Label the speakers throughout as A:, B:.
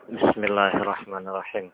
A: Bismillahirrahmanirrahim.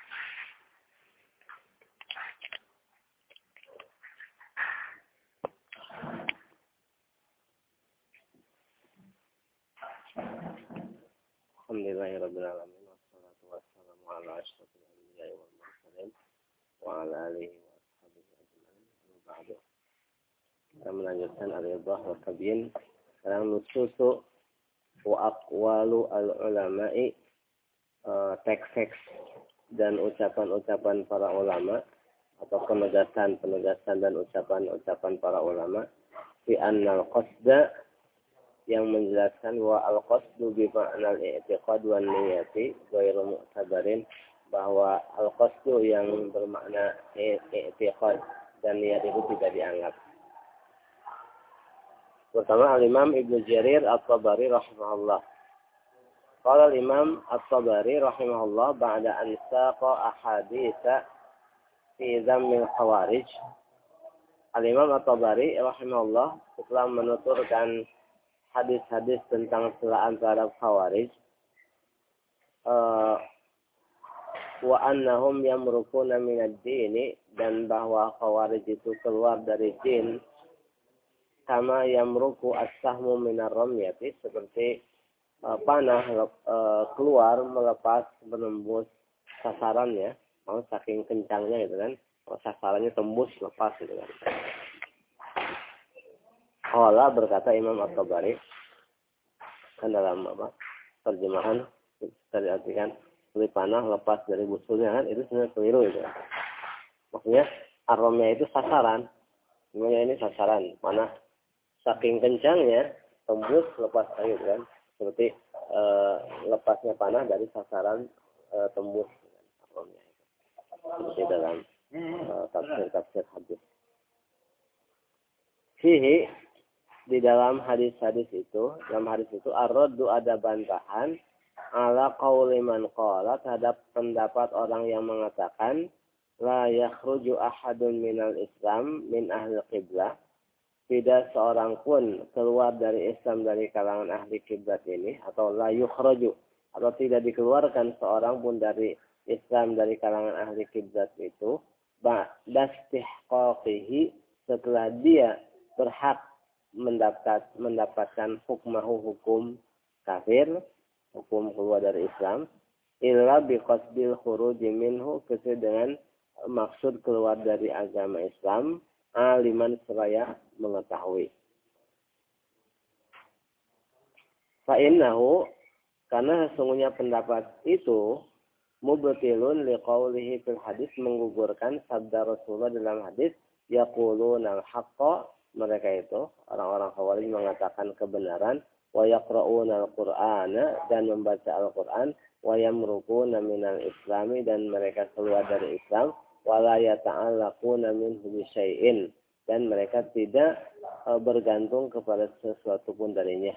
A: Alhamdulillahirabbil alamin wassalatu wassalamu ala asyrofil anbiya'i wal mursalin wa ala alihi wa ashabihi ajma'in. Ba'du. Kita melanjutkan al-idah wa tabyin dalam nususu wa aqwalu al-ulama'i, teks-teks dan ucapan-ucapan para ulama atau penegasan dan ucapan-ucapan para ulama fi annal qasda, yang menjelaskan bahwa al-qasdu bi ma'nal i'tiqad wan niyati ghairu mu'tabarin, bahwa al-qasdu yang bermakna i'tiqad dan niat itu tidak dianggap. Pertama, al-Imam Ibnu Jarir At-Tabari rahimahullah. Qala al-Imam At-Tabari rahimahullah ba'da an saqa ahaditsa fi dhammil khawarij. Al-Imam At-Tabari rahimahullah setelah menuturkan hadis-hadis tentang celaan terhadap khawarij, wa annahum yamrukuna minad dini, dan bahwa khawarij itu keluar dari din, kama yamruku as-sahmu minar ramyati, seperti panah keluar melepas menembus sasarannya, saking kencangnya gitu kan, sasarannya tembus lepas gitu kan. Allah berkata Imam At-Tabari kan dalam terjemahan tadi artikan seperti panah lepas dari busulnya kan, itu sebenarnya keliru itu. Maksudnya aromnya itu sasaran, sebenarnya ini sasaran panah saking kencangnya tembus lepas kayu kan, seperti lepasnya panah dari sasaran tembus aromnya itu. Seperti dalam tafsir hadis. Fihi, di dalam hadis-hadis itu, ar-raddu, ada bantahan ala qauli man qala, terhadap pendapat orang yang mengatakan la yakhruju ahadun minal Islam min ahli qiblah, tidak seorang pun keluar dari Islam dari kalangan ahli kiblat ini, atau la yukhraju, atau tidak dikeluarkan seorang pun dari Islam dari kalangan ahli kiblat itu, ba'da istihqaqihi, setelah dia berhak mendapatkan hukum kafir, hukum keluar dari Islam, illa biqasdil khuruji minhu, kecuali dengan maksud keluar dari agama Islam, aliman, seraya mengetahui. Fa'innahu, karena sesungguhnya pendapat itu mubtilun liqaulihi fil hadis, menggugurkan sabda Rasulullah dalam hadis, yaquluna al-haqqa, mereka itu orang-orang Khawarij mengatakan kebenaran, wa yaqra'una al-Qur'ana, dan membaca Al-Qur'an, wa yamrukuna minal islami, dan mereka keluar dari Islam, wa la yata'allaquna minhu bi syai'in, dan mereka tidak bergantung kepada sesuatu pun darinya.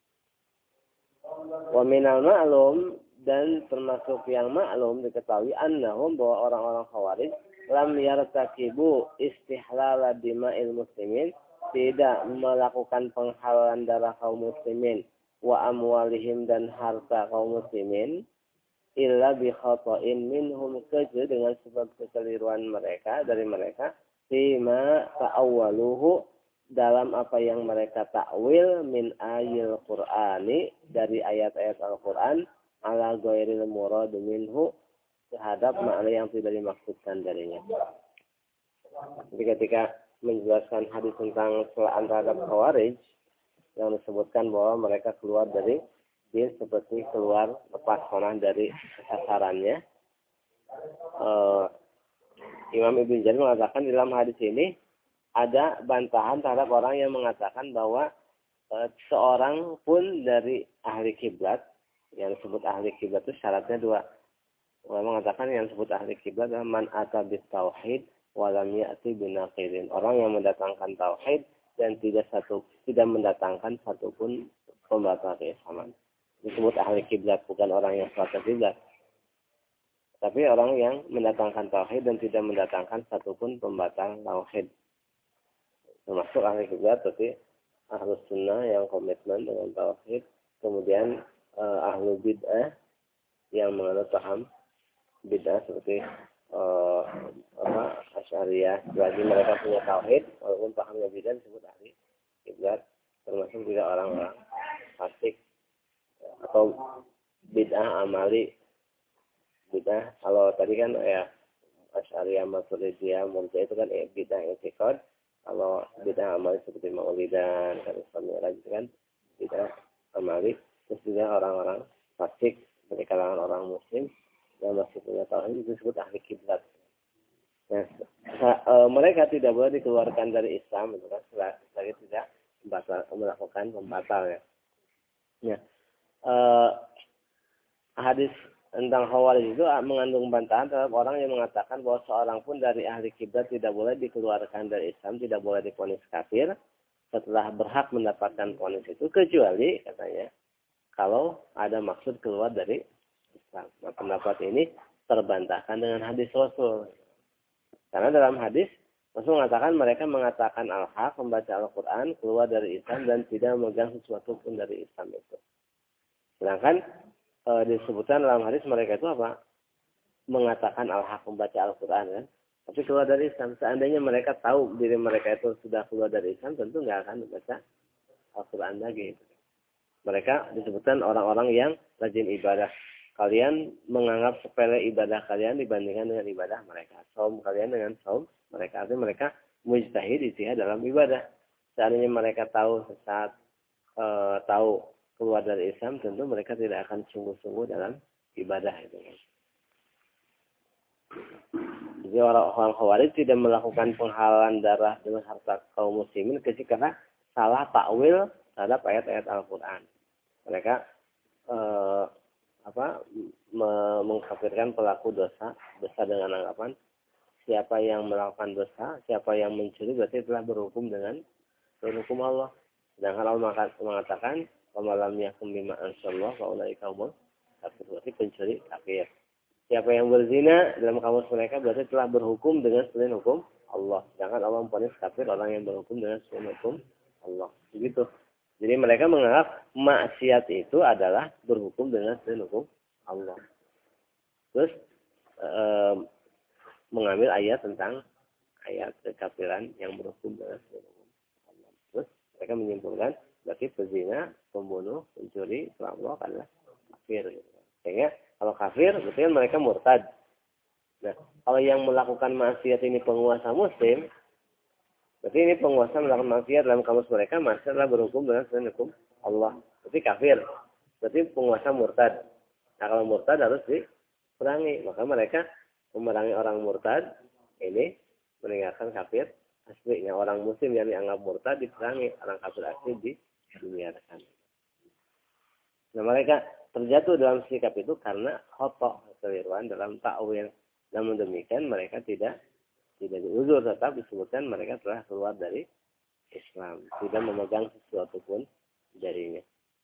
A: Wa minal ma'lum, dan termasuk yang maklum diketahui, annahum, bahwa orang-orang Khawarij lam yartakibu istihlala dima'il muslimin, tidak melakukan penghalalan darah kaum muslimin, wa amwalihim, dan harta kaum muslimin, illa bi khata'in minhum, kecuali dengan sebab kekeliruan mereka, dari mereka, fima ta'awwaluhu, dalam apa yang mereka takwil, min ayil Qur'ani, dari ayat-ayat Al-Qur'an, ala ghairil murad minhu, terhadap makna yang tidak dimaksudkan darinya. Jadi ketika menjelaskan hadis tentang celaan terhadap Khawarij, yang disebutkan bahwa mereka keluar dari din seperti keluar lepas panah dari sasarannya, Imam Ibnu Jarir mengatakan di dalam hadis ini ada bantahan terhadap orang yang mengatakan bahwa seorang pun dari ahli kiblat, yang disebut ahli kiblat itu syaratnya dua. Orang mengatakan yang disebut ahli kiblat adalah man ata bit tauhid wa lam ya'ti binaqidin, orang yang mendatangkan tauhid dan tidak mendatangkan satupun pembatal keislaman. Disebut ahli kiblat, bukan orang yang sholat kiblat, tapi orang yang mendatangkan tauhid dan tidak mendatangkan satupun pembatal tauhid. Termasuk ahli kiblat berarti ahlus sunnah yang komitmen dengan tauhid, kemudian ahlu bid'ah yang menganut paham bid'ah seperti Asy'ariyah. Bagi mereka punya tauhid, walaupun pahamnya bid'ah disebut ahli kiblat, termasuk juga orang-orang fasik atau bid'ah amali. Bid'ah kalau tadi kan ya Asy'ariyah, Maturidiyah, Murji'ah itu kan bid'ah i'tiqad. Kalau bid'ah amali seperti Maulidan, kan Islamiyah lagi kan bid'ah amali. Terus juga orang-orang fasik dari kalangan orang muslim yang masih punya tauhid itu disebut ahli kiblat. Nah, mereka tidak boleh dikeluarkan dari Islam, itu kan selagi tidak melakukan pembatal ya. Ya. Hadis tentang Khawarij itu mengandung bantahan terhadap orang yang mengatakan bahwa seorang pun dari ahli kiblat tidak boleh dikeluarkan dari Islam, tidak boleh divonis kafir setelah berhak mendapatkan vonis itu, kecuali katanya kalau ada maksud keluar dari Islam. Nah, pendapat ini terbantahkan dengan hadis Rasul. Karena dalam hadis Rasul mengatakan mereka mengatakan al-haq, membaca Al-Quran, keluar dari Islam dan tidak memegang sesuatu pun dari Islam itu. Sedangkan disebutkan dalam hadis mereka itu apa? Mengatakan al-haq, membaca Al-Quran kan. Tapi keluar dari Islam. Seandainya mereka tahu diri mereka itu sudah keluar dari Islam, tentu nggak akan membaca Al-Quran lagi. Mereka disebutkan orang-orang yang rajin ibadah. Kalian menganggap sepele ibadah kalian dibandingkan dengan ibadah mereka. Saum kalian dengan saum mereka. Artinya mereka mujtahid ijtihad dalam ibadah. Seandainya mereka tahu sesat, tahu keluar dari Islam, tentu mereka tidak akan sungguh-sungguh dalam ibadah itu. Jadi orang-orang Khawarij tidak melakukan penghalalan darah dengan harta kaum muslimin ketika salah takwil terhadap ayat-ayat Al-Quran. Mereka mengkafirkan pelaku dosa dengan anggapan siapa yang melakukan dosa, siapa yang mencuri berarti telah berhukum dengan hukum Allah. Sedangkan Allah mengatakan pemalam yakum bima anzalallah wa ulaika humul kafirun, berarti pencuri kafir. Siapa yang berzina dalam kamus mereka berarti telah berhukum dengan selain hukum Allah. Sedangkan Allah memvonis kafir orang yang berhukum dengan selain hukum Allah. Begitu. Jadi mereka menganggap maksiat itu adalah berhukum dengan selain hukum Allah. Terus mengambil ayat tentang ayat kekafiran yang berhukum dengan selain hukum Allah. Terus mereka menyimpulkan berarti pezina, pembunuh, pencuri, perampok adalah kafir. Sehingga kalau kafir berarti kan mereka murtad. Nah, kalau yang melakukan maksiat ini penguasa muslim, berarti ini penguasa melakukan maksiat dalam kamus mereka, maksiat adalah berhukum dengan selain hukum Allah. Berarti kafir. Berarti penguasa murtad. Nah, kalau murtad harus diperangi. Maka mereka memerangi orang murtad ini meninggalkan kafir aslinya. Orang muslim yang dianggap murtad diperangi. Orang kafir asli dibiarkan. Nah, mereka terjatuh dalam sikap itu karena khotok, kekeliruan dalam ta'wil. Namun demikian mereka tidak diuzur, tetap disebutkan mereka telah keluar dari Islam, tidak memegang sesuatu pun darinya.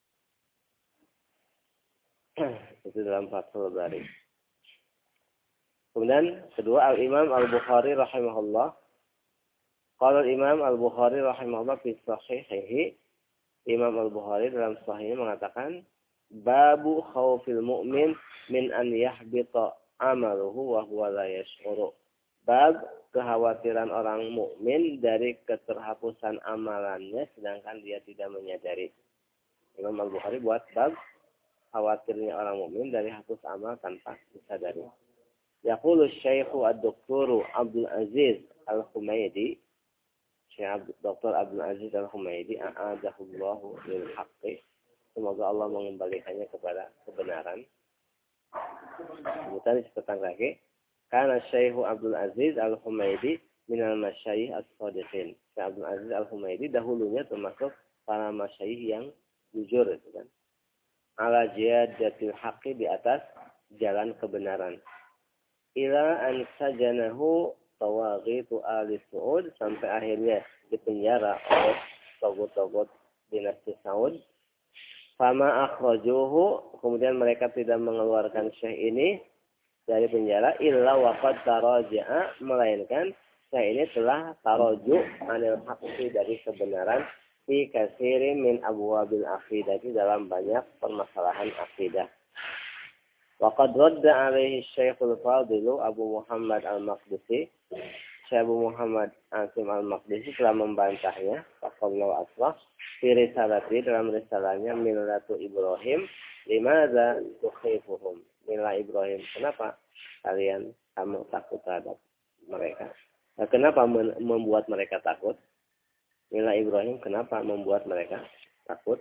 A: Itu dalam Fathul Bari. Kemudian kedua, Al-Imam Al-Bukhari rahimahullah. Qala Al-Imam Al-Bukhari rahimahullah fi sahihihi. Imam Al-Bukhari dalam sahihnya mengatakan babu khawfil mu'min min an yahbita amaluhu wa huwa la yash'uru. Bab kekhawatiran orang mukmin dari keterhapusan amalannya sedangkan dia tidak menyadari. Imam Al-Bukhari buat bab khawatirnya orang mukmin dari hapus amal tanpa disadari. Yaqulu Syekhu Ad-Doktor Abdul Aziz Al-Humaydi, Syekh Dr. Abdul Aziz Al-Humaydi, a'adahullahu lil haqqi. Semoga Allah mengembalikannya kepada kebenaran. Kemudian disebutkan lagi, karena Syekh Abdul Aziz Al-Humaydi minal masyayikh as-shadiqin. Syekh Abdul Aziz Al-Humaydi dahulunya termasuk para masyayikh yang jujur itu kan. Ala jiyadatil haqqi, di atas jalan kebenaran. Ila an sajanahu tawaghitu ahli Saud, sampai akhirnya dipenjara oleh togut-togut dinasti Saud. Fama akhrajuhu, kemudian mereka tidak mengeluarkan Syekh ini dari penjara illa waqad taraja'a, melainkan Syekh ini telah taraju anil haqqi, dari kebenaran, fi katsirin min abwabil aqidah, dalam banyak permasalahan akidah. Wa Waqad radda alaihi Syekhul Fadilu Abu Muhammad Al-Maqdisi. Syekh Abu Muhammad Asim Al-Maqdisi telah membantahnya. Faqallahu aslah. Fi risalati dalam risalahnya Millatu Ibrahim. Limadza tukhifuhum. Mila Ibrahim. Kenapa kalian kamu takut terhadap mereka? Nah, kenapa membuat mereka takut? Mila Ibrahim kenapa membuat mereka takut?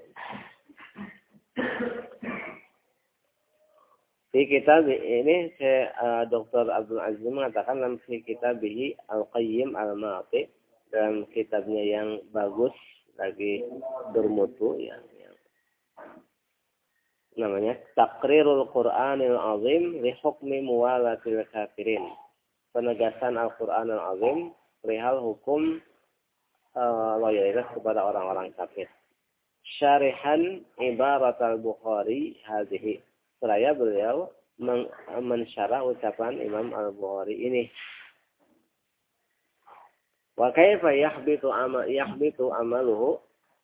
A: Di kitab ini Dr. Abdul Aziz mengatakan dalam kitabih Al-Qayyim Al-Ma'ati, dalam kitabnya yang bagus lagi bermutu ya, namanya Taqrirul Qur'anil Azim li hukmi muwalatil kafirin. Penegasan Al-Qur'anul Azim perihal hukum loyalitas kepada orang-orang kafir. Syarihan ibarat al-Bukhari hadhihi. Seraya beliau mensyarah ucapan Imam Al-Bukhari ini. Wa kaifa yahbitu amaluhu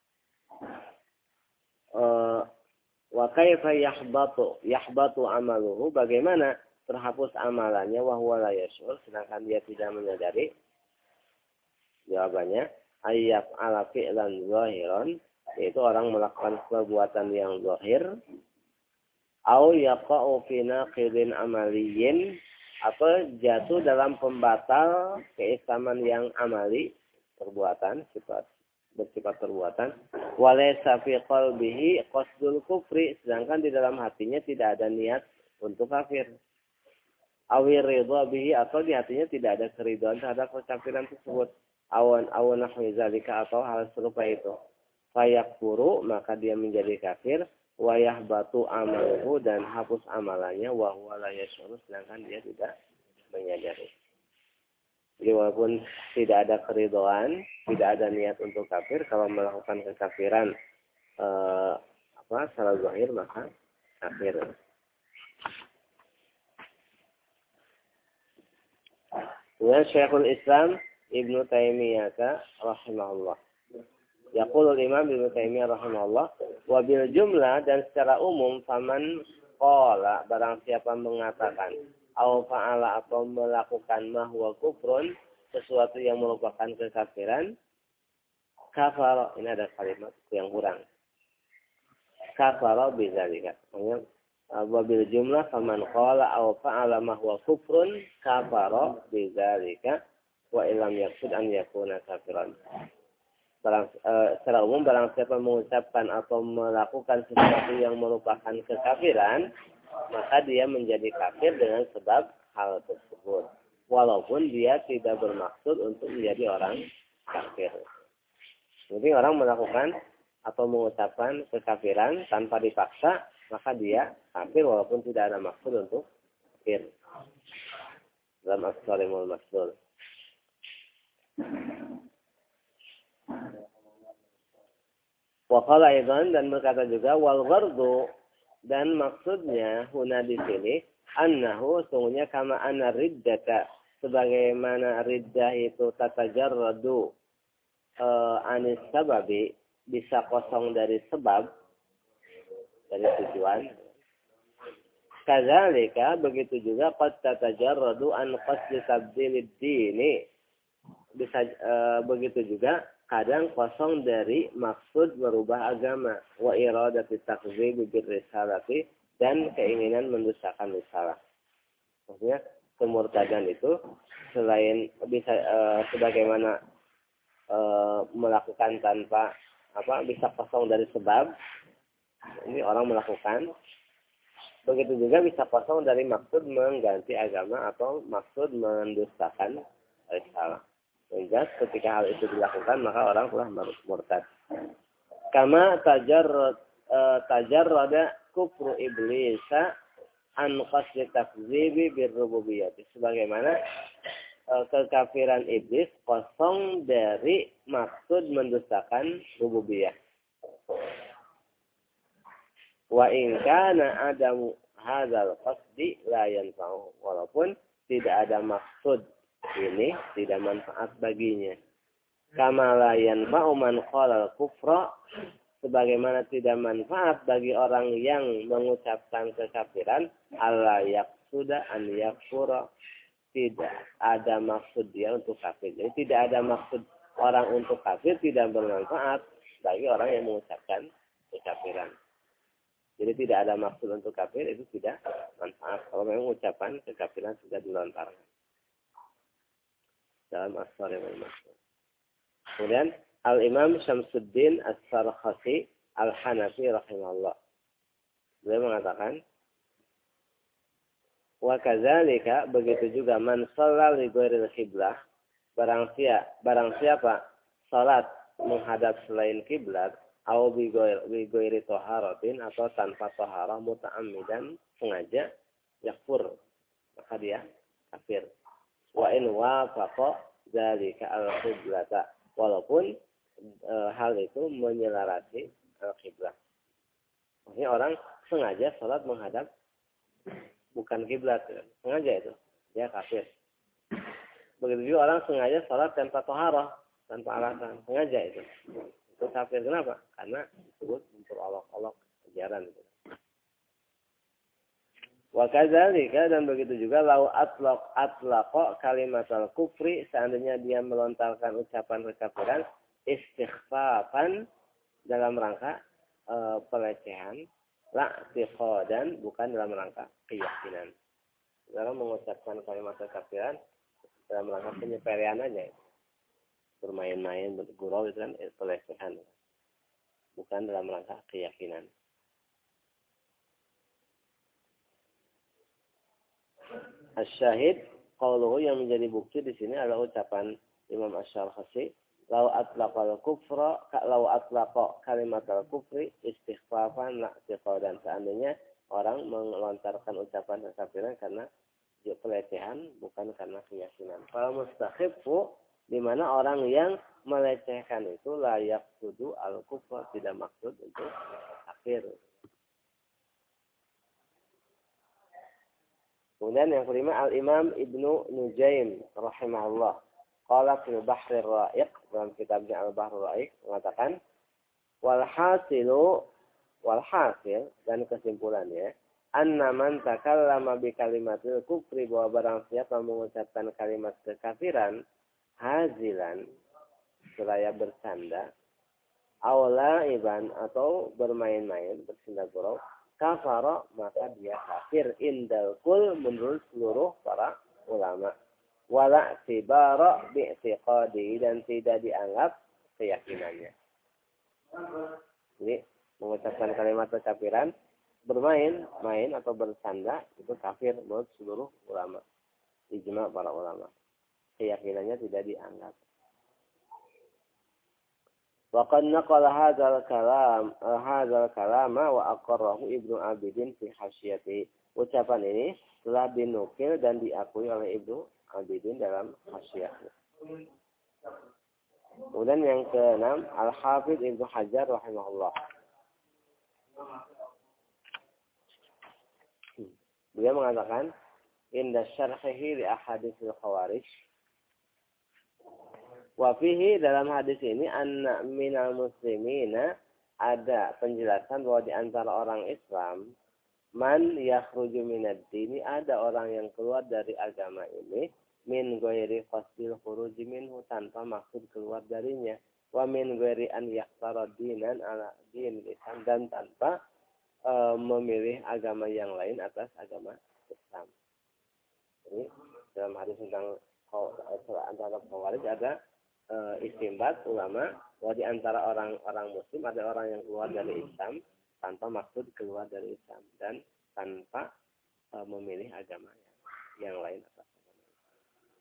A: wa kaifa yahbatu amaluhu, bagaimana terhapus amalannya wa huwa la yash'ur, sedangkan dia tidak menyadari. Jawabannya ayyaf ala fi'lan zahiran, yaitu orang melakukan perbuatan yang zahir, au yaqa'u fi naqidin amaliyin, atau jatuh dalam pembatal keislaman yang amali, perbuatan bersifat perbuatan, walaysa fi qalbihi qasdul kufri, sedangkan di dalam hatinya tidak ada niat untuk kafir, awir ridha bihi, atau di hatinya tidak ada keridhaan terhadap kekafiran tersebut, awan nahwi zalika, atau hal serupa itu, fayakfuru, maka dia menjadi kafir, wayah batu amaluhu, dan hapus amalannya, wa huwa la yash'ur, sedangkan dia tidak menyadari. Jadi walaupun tidak ada keridhaan, tidak ada niat untuk kafir, kalau melakukan kekafiran secara zahir, maka kafir. Kemudian Syekhul Islam Ibnu Taimiyah rahimahullah. Yaqulul Imam Ibnu Taimiyah rahimahullah, wa bil jumlah, dan secara umum, faman qala, barang siapa mengatakan, au fa'ala, atau melakukan mahwa kufrun, sesuatu yang merupakan kekafiran, kafara, ini ada kalimat yang kurang, kafara bidzalika. Wa bil jumlah faman qala au fa'ala mahwa kufrun, kafara bidzalika, wa illam yaqsud an yakuna kafiran. Secara umum, barang siapa mengucapkan atau melakukan sesuatu yang merupakan kekafiran, maka dia menjadi kafir dengan sebab hal tersebut, walaupun dia tidak bermaksud untuk menjadi orang kafir. Jadi orang melakukan atau mengucapkan kekafiran tanpa dipaksa, maka dia kafir walaupun tidak ada maksud untuk kafir. Dalam as-salimul maksud. Waqala aidan, dan berkata juga, wal ghardu, dan maksudnya huna di sini, annahu, sungguhnya kama anna riddata, sebagaimana riddah itu tatajarradu anis sababi, bisa kosong dari sebab, dari tujuan. Kadzalika, begitu juga qad tatajarradu an qasdi tabdilid dini, bisa begitu juga kadang kosong dari maksud merubah agama, wa iradati takdzib bir risalati, dan keinginan mendustakan risalah. Maksudnya kemurtadan itu selain bisa sebagaimana melakukan tanpa bisa kosong dari sebab, ini orang melakukan, begitu juga bisa kosong dari maksud mengganti agama atau maksud mendustakan risalah. Sehingga ketika hal itu dilakukan, maka orang telah murtad. Kama tajarrada kufru iblisa an qasdi takdzibi bir rububiyyah. Sebagaimana kekafiran iblis kosong dari maksud mendustakan rububiyah. Wa in kana adamu hadzal qasdi la yanfa'u, walaupun tidak ada maksud ini, tidak manfaat baginya. Kama la yanfa'u man qala al-kufra sebagaimana tidak manfaat bagi orang yang mengucapkan kekafiran, alla yaqsuda an yakfura, tidak ada maksud dia untuk kafir. Jadi tidak ada maksud orang untuk kafir, tidak bermanfaat bagi orang yang mengucapkan kekafiran. Jadi tidak ada maksud untuk kafir, itu tidak manfaat kalau memang ucapan kekafiran sudah dilontarkan dalam As-Sarih wal Maslul. Kemudian Al-Imam Syamsuddin As-Sarkhasi Al-Hanafi rahimahullah, beliau mengatakan, wa kadzalika, begitu juga man shalla li ghairil qiblah, barang siapa salat menghadap selain kiblat, au bi ghairi taharatin, atau tanpa taharah, muta'ammidan, sengaja, yakfur, maka dia kafir. Wa in wafaqa dzalika al-qiblata, walaupun hal itu menyelarasi al-qiblah. Maksudnya orang sengaja salat menghadap bukan kiblat, sengaja itu dia kafir. Begitu juga orang sengaja salat tanpa taharah, tanpa alasan, sengaja itu kafir. Kenapa? Karena disebut memperolok-olok ajaran itu. Wa kadzalika, dan begitu juga lau atlaqa kalimatal kufri, seandainya dia melontarkan ucapan kekafiran, istighfafan, dalam rangka pelecehan, la tiqadan, bukan dalam rangka keyakinan. Dalam mengucapkan kalimat kekafiran dalam rangka penyepelean aja, bermain-main, bergurau, itu kan pelecehan, bukan dalam rangka keyakinan. Asyahid qauluhu, yang menjadi bukti di sini adalah ucapan Imam Asy-Syarkhasi, lau atlaqa kalimat al-kufri istighfafan la tiqadan, seandainya orang melontarkan ucapan kekafiran karena pelecehan, bukan karena keyakinan. Kalau mustahibbu, di mana orang yang melecehkan itu layak tuduh al-kufra, tidak maksud untuk kafir. Kemudian yang kelima, Al-Imam Ibnu Nujaim rahimahullah, qala fil Bahril Ra'iq, dalam kitabnya Al-Bahrul Ra'iq, mengatakan, walhasil, dan kesimpulannya, anna man takallama bi kalimatil kufri, bahwa barang siapa mengucapkan kalimat kekafiran, hazilan, seraya bercanda, awla iban, atau bermain-main, bercanda gurau, kafara, maka dia kafir, indal kul, menurut seluruh para ulama. Wala tibara bi'tiqadi, dan tidak dianggap keyakinannya. Jadi mengucapkan kalimat kekafiran, bermain atau bercanda, itu kafir menurut seluruh ulama, ijma para ulama. Keyakinannya tidak dianggap. Waqad naqala hadzal kalama wa aqarrahu Ibnu Abidin fi hasyiyatihi. Ucapan ini telah dinukil dan diakui oleh Ibnu Abidin dalam hasyiyahnya. Kemudian yang keenam, Al-Hafidz Ibnu Hajar rahimahullah, beliau mengatakan, inda syarhihi li ahaditsil khawarij, wa fihi, dalam hadis ini, anna minal muslimina, ada penjelasan bahwa di antara orang Islam, man yakhruju minad dini, ada orang yang keluar dari agama ini, min ghairi qasdil khuruji minhu, tanpa maksud keluar darinya, wa min ghairi an yakhtara dinan ala din Islam, dan tanpa memilih agama yang lain atas agama Islam. Ini dalam hadis tentang antara khawarij ada istimbat ulama bahwa di antara orang muslim ada orang yang keluar dari Islam tanpa maksud keluar dari Islam dan tanpa memilih agama yang lain atas agama Islam.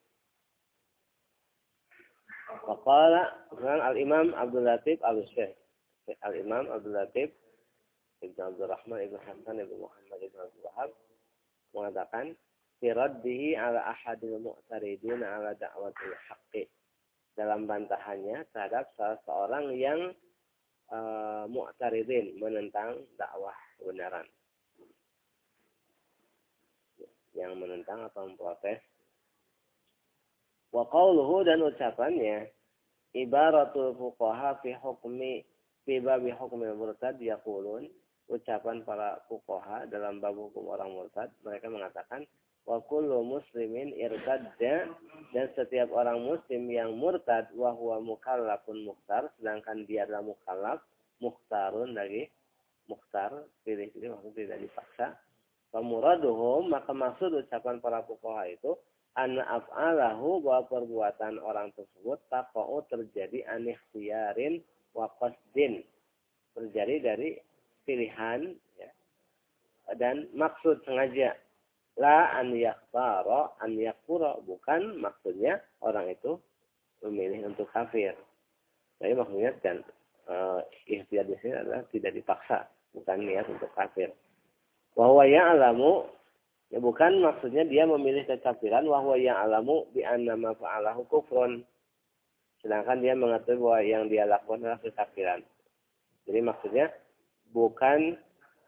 A: Waqala al-Imam Abdul Latif al-Syekh, al-Imam Abdul Latif Ibnu Abdul Rahman Ibnu Hasan Ibnu Muhammad Ibnu Abdul Wahab mengatakan, firaddihi ala ahadil mu'taridin ala da'watil haqqi, dalam bantahannya terhadap salah seorang yang mu'taridin, menentang dakwah kebenaran, yang menentang atau memprotes. Wa qauluhu, dan ucapannya, ibaratul fuqaha fi hukmi fi babi hukmil murtad yaqulun, ucapan para fuqaha dalam bab hukum orang murtad, mereka mengatakan wa kullu muslimin irtadda, dan setiap orang muslim yang murtad wa huwa mukallafun mukhtar, sedangkan dia adalah mukallaf, mukhtarun lagi, mukhtar, pilih-pilih, maksudnya tidak dipaksa. Pamuraduhum, maka maksud ucapan para fuqaha itu anna af'alahu, bahwa perbuatan orang tersebut taqa'u, terjadi an ikhtiyarin wa qasdin, terjadi dari pilihan ya, dan maksud sengaja. La an yakhtara an yakfura, bukan maksudnya orang itu memilih untuk kafir. Jadi maksudnya kan ikhtiar di sini adalah tidak dipaksa, bukan niat untuk kafir. Wa huwa ya'lamu, ya bukan maksudnya dia memilih kekafiran, wa huwa ya'lamu bi anna ma fa'alahu kufrun, sedangkan dia mengetahui bahwa yang dia lakukan adalah kekafiran. Jadi maksudnya bukan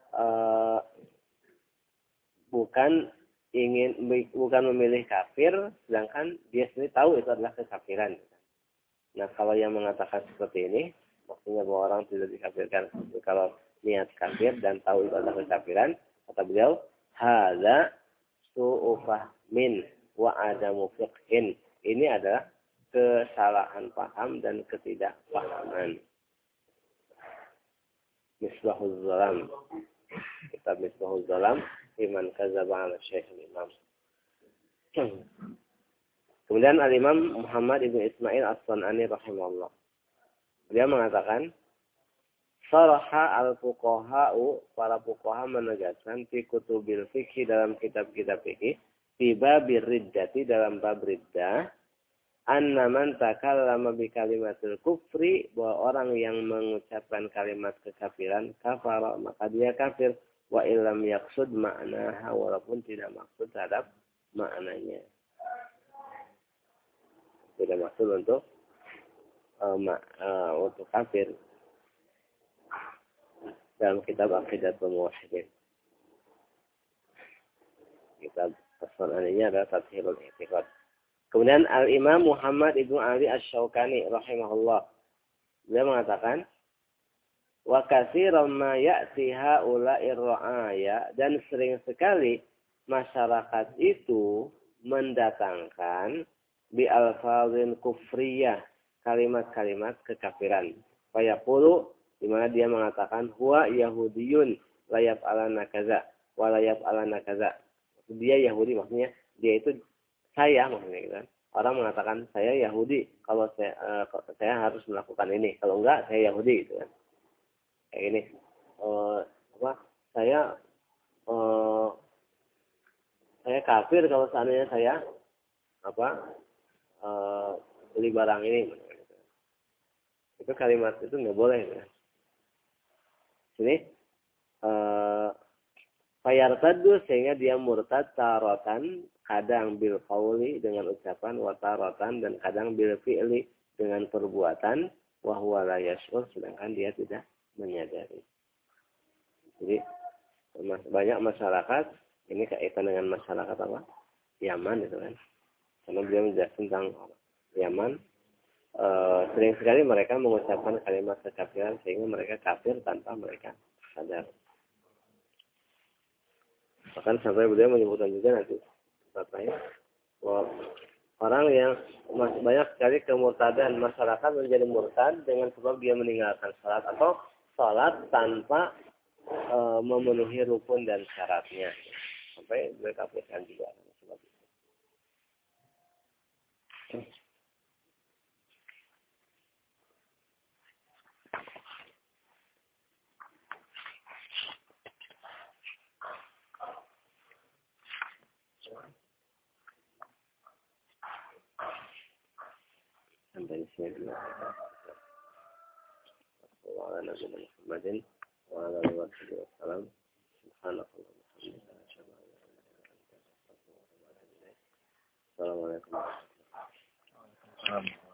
A: bukan memilih kafir, sedangkan dia sendiri tahu itu adalah kekafiran. Nah, kalau yang mengatakan seperti ini, maksudnya bahwa orang tidak dikafirkan kalau niat kafir dan tahu itu adalah kekafiran, kata beliau, hadza su'u fahmin wa adamu fiqhin. Ini adalah kesalahan paham dan ketidakpahaman. Misbahuz Zalam. Kitab Misbahuz Zalam, Iman Kazaba ala Syekh Imam. Kemudian Al-Imam Muhammad ibn Ismail As-San'ani rahimahullah, dia mengatakan, Saraha al-fuqaha'u, para fuqaha menegaskan fi kutubil fikhi, dalam kitab-kitab fikih, fi babir riddati, dalam bab riddah, anna man takallama bi kalimatil kufri, bahwa orang yang mengucapkan kalimat kekafiran, kafara, maka dia kafir, wa illam yaqsud ma'naha, walaupun tidak maksud terhadap maknanya. Tidak maksud untuk kafir. Dalam kitab Aqidatul Muwahhidin, kitab As-San'aninya adalah Tathhirul I'tiqad. Kemudian Al-Imam Muhammad ibnu Ali Asy-Syaukani rahimahullah, dia mengatakan, wa katsiran ma ya'ti haula'ir ra'aya, dan sering sekali masyarakat itu mendatangkan bi alfazin kufriyah, kalimat-kalimat kekafiran. Fa yaqulu, di mana dia mengatakan huwa yahudiyun la yaf'alana kaza wa la yaf'alana kaza. Dia Yahudi, maksudnya dia itu saya, maksudnya gitu kan. Orang mengatakan saya Yahudi kalau saya harus melakukan ini, kalau enggak saya Yahudi gitu kan. Kayak ini. Saya kafir kalau seandainya saya beli barang ini. Itu kalimat itu enggak boleh gitu kan. Ini fayartaddu, sehingga dia murtad, taratan, kadang bil qauli, dengan ucapan, wa taratan, dan kadang bil fi'li, dengan perbuatan, wa huwa la yash'ur, sedangkan dia tidak menyadari. Jadi banyak masyarakat, ini kaitan dengan masyarakat apa? Yaman itu kan. Karena beliau menjelaskan tentang Yaman, sering sekali mereka mengucapkan kalimat kekafiran sehingga mereka kafir tanpa mereka sadar. Bahkan sampai beliau menyebutkan juga nanti bahwa orang yang banyak sekali kemurtadan, masyarakat menjadi murtad dengan sebab dia meninggalkan salat atau salat tanpa memenuhi rukun dan syaratnya, sampai mereka kafirkan juga sebab itu. Sampai sini dulu. Wassalamualaikum warahmatullahi wabarakatuh. Assalamualaikum warahmatullahi wabarakatuh.